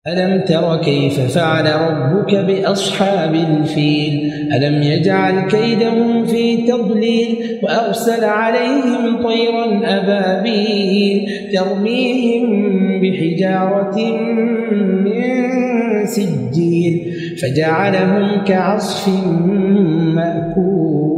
ألم تر كيف فعل ربك بأصحاب الفيل ألم يجعل كيدهم في تضليل وأرسل عليهم طيرا أبابيل ترميهم بحجارة من سجيل فجعلهم كعصف مأكول.